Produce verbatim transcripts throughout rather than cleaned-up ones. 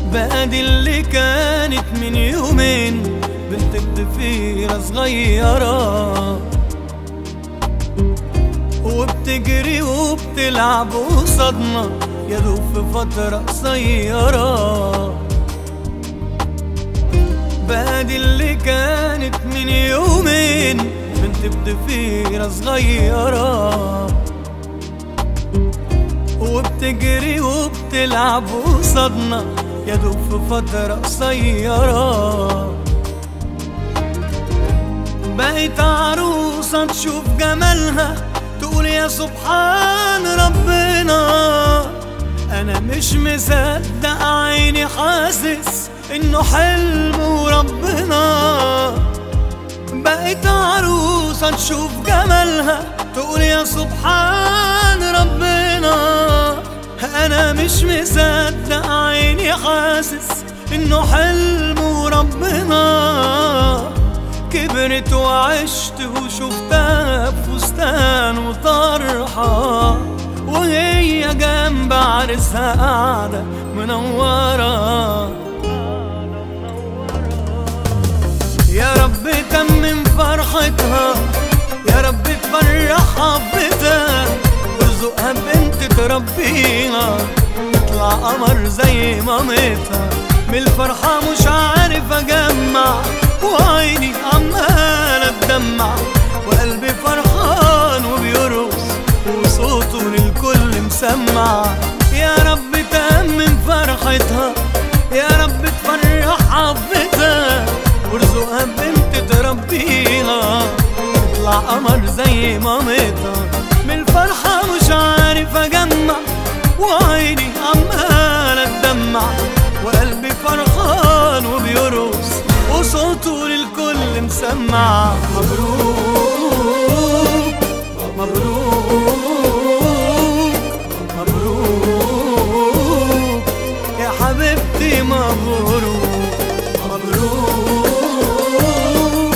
بقى دي اللي كانت من يومين بنت بضفيرة صغيرة، وبتجري وبتلعب قصادنا يا دوب في فترة قصيرة. بقى دي اللي كانت من يومين بنت بضفيرة صغيرة، وبتجري وبتلعب قصادنا يا دوب في فترة قصيرة. بقيت عروسة تشوف جمالها تقول يا سبحان ربنا، أنا مش مصدق عيني حاسس إنه حلم وربنا. بقيت عروسة تشوف جمالها تقول يا سبحان ربنا، أنا مش مصدق عيني حاسس إنه حلم وربنا. كبرت وعشت وشفتها بفستان وطرحة، وهي جنب عرسها قاعدة منورة. يا رب تمم فرحتها، يا رب تفرحها ببيتها، وارزقها بنت تربيها تطلع قمر زي مامتها. من الفرحة مش عارف أجمع، وعيني عمالة تدمع، وقلبي فرحان وبيرقص وصوته للكل مسمع. يا رب تأمن فرحتها، يا رب تفرحها ببيتها، وارزقها بنت تربيها تطلع قمر زي مامتها. من الفرحة مش عارف أجمع، وعيني عمالة تدمع، وقلبي فرحان وبيرقص وصوته للكل مسمع. مبروك مبروك مبروك يا حبيبتي، مبروك مبروك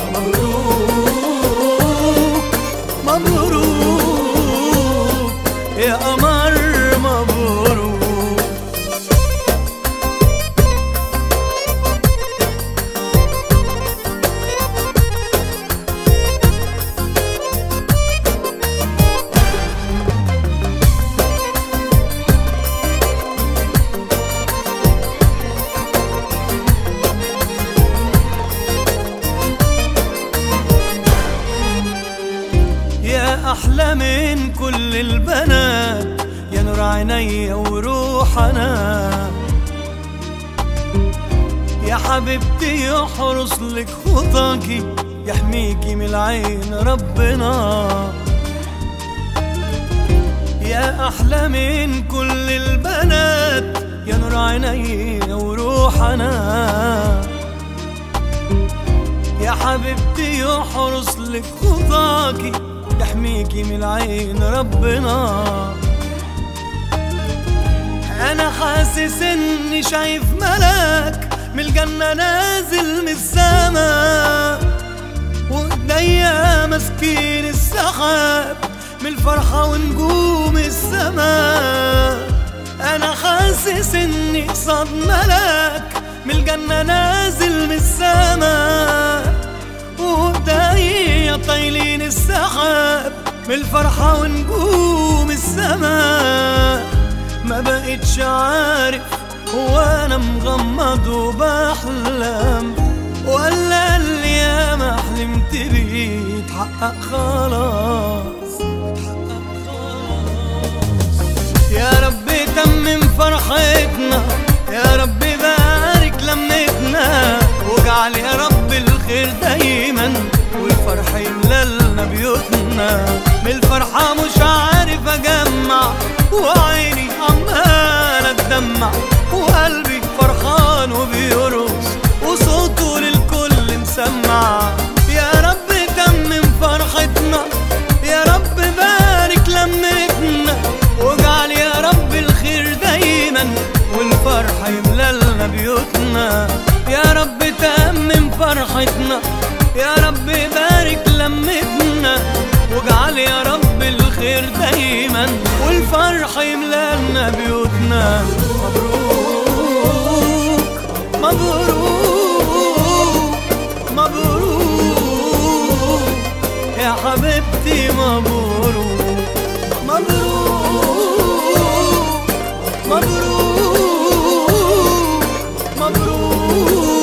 مبروك مبروك يا قمر مبروك. أحلى من كل البنات يا نور عينيا وروح أنا، يا حبيبتي يحرس لك خطاكي يحميكي من العين ربنا. يا أحلى من كل البنات يا نور عينيا وروح أنا، يا حبيبتي يحرس لك خطاكي يحميكي من العين ربنا. أنا حاسس إني شايف ملاك من الجنة نازل من السما، وإيديا ماسكين السحاب من الفرحة ونجوم السما. أنا حاسس إني قصاد ملاك من الجنة نازل من السما، وإيديا طايلين السحاب من الفرحة ونجوم السما. ما بقتش عارف هو أنا مغمض وبحلم، ولا اللي ياما حلمت بيه اتحقق خلاص. يا رب تمم فرحتنا، يا رب بارك لمتنا، واجعل يا رب الخير دايما والفرح يملالنا بيوتنا. من الفرحة مش عارف أجمع، وعيني عمالة تدمع، وقلبي فرحان وبيرقص وصوته للكل مسمع. يا رب تمم فرحتنا، يا رب بارك لمتنا، واجعل يا رب الخير دايما والفرح يملالنا بيوتنا. يا رب تمم فرحتنا، يا رب بارك لمتنا، واجعل يا رب الخير دايما والفرح يملالنا بيوتنا. مبروك مبروك مبروك يا حبيبتي مبروك مبروك مبروك مبروك